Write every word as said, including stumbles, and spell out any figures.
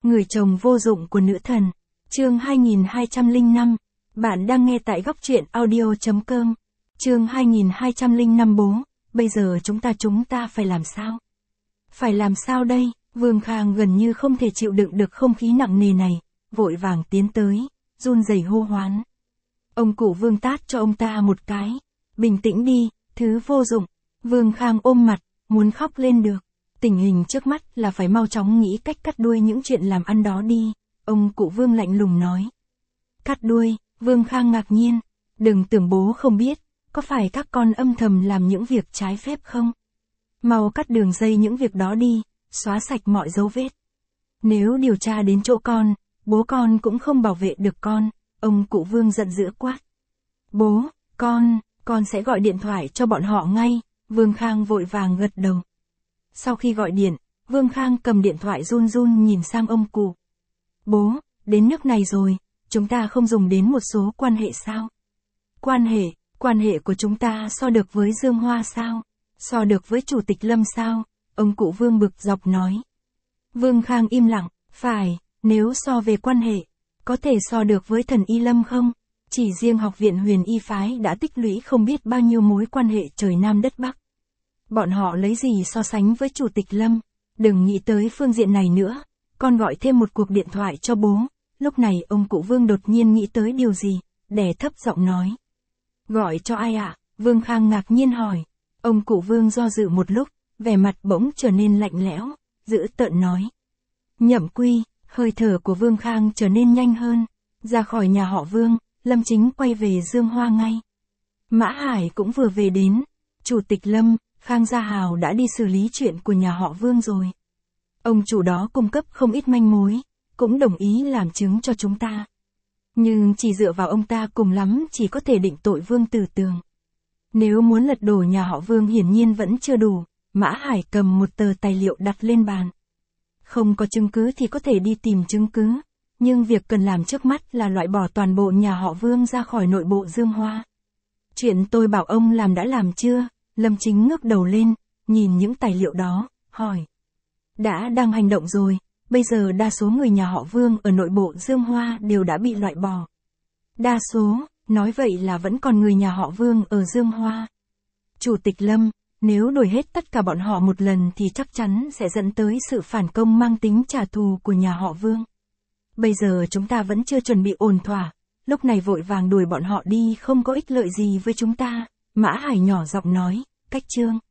Người chồng vô dụng của nữ thần. Chương hai nghìn hai trăm lẻ năm. Bạn đang nghe tại góc truyện audio chấm com. Chương hai nghìn hai trăm lẻ năm. Bố, bây giờ chúng ta chúng ta phải làm sao? Phải làm sao đây? Vương Khang gần như không thể chịu đựng được không khí nặng nề này, vội vàng tiến tới, run rẩy hô hoán. Ông cụ Vương tát cho ông ta một cái. Bình tĩnh đi, thứ vô dụng. Vương Khang ôm mặt, muốn khóc lên được. Tình hình trước mắt là phải mau chóng nghĩ cách cắt đuôi những chuyện làm ăn đó đi. Ông cụ Vương lạnh lùng nói. Cắt đuôi? Vương Khang ngạc nhiên. Đừng tưởng bố không biết, có phải các con âm thầm làm những việc trái phép không? Mau cắt đường dây những việc đó đi, xóa sạch mọi dấu vết. Nếu điều tra đến chỗ con, bố con cũng không bảo vệ được con. Ông cụ Vương giận dữ quát. Bố, con, con sẽ gọi điện thoại cho bọn họ ngay. Vương Khang vội vàng gật đầu. Sau khi gọi điện, Vương Khang cầm điện thoại run run nhìn sang ông cụ. Bố, đến nước này rồi, chúng ta không dùng đến một số quan hệ sao? Quan hệ, quan hệ của chúng ta so được với Dương Hoa sao? So được với Chủ tịch Lâm sao? Ông cụ Vương bực dọc nói. Vương Khang im lặng, phải, nếu so về quan hệ, có thể so được với thần Y Lâm không? Chỉ riêng học viện Huyền Y Phái đã tích lũy không biết bao nhiêu mối quan hệ trời Nam đất Bắc. Bọn họ lấy gì so sánh với Chủ tịch Lâm? Đừng nghĩ tới phương diện này nữa. Con gọi thêm một cuộc điện thoại cho bố. Lúc này ông cụ Vương đột nhiên nghĩ tới điều gì, đè thấp giọng nói. Gọi cho ai ạ? Vương Khang ngạc nhiên hỏi. Ông cụ Vương do dự một lúc, vẻ mặt bỗng trở nên lạnh lẽo, dữ tợn nói. Nhậm Quy. Hơi thở của Vương Khang trở nên nhanh hơn. Ra khỏi nhà họ Vương, Lâm Chính quay về Dương Hoa ngay. Mã Hải cũng vừa về đến. Chủ tịch Lâm, Khang Gia Hào đã đi xử lý chuyện của nhà họ Vương rồi. Ông chủ đó cung cấp không ít manh mối, cũng đồng ý làm chứng cho chúng ta. Nhưng chỉ dựa vào ông ta cùng lắm chỉ có thể định tội Vương Tử Tường. Nếu muốn lật đổ nhà họ Vương hiển nhiên vẫn chưa đủ. Mã Hải cầm một tờ tài liệu đặt lên bàn. Không có chứng cứ thì có thể đi tìm chứng cứ. Nhưng việc cần làm trước mắt là loại bỏ toàn bộ nhà họ Vương ra khỏi nội bộ Dương Hoa. Chuyện tôi bảo ông làm đã làm chưa? Lâm Chính ngước đầu lên, nhìn những tài liệu đó, hỏi. Đã đang hành động rồi, bây giờ đa số người nhà họ Vương ở nội bộ Dương Hoa đều đã bị loại bỏ. Đa số, nói vậy là vẫn còn người nhà họ Vương ở Dương Hoa. Chủ tịch Lâm, nếu đổi hết tất cả bọn họ một lần thì chắc chắn sẽ dẫn tới sự phản công mang tính trả thù của nhà họ Vương. Bây giờ chúng ta vẫn chưa chuẩn bị ổn thỏa, lúc này vội vàng đuổi bọn họ đi không có ích lợi gì với chúng ta. Mã Hải nhỏ giọng nói, cách chương.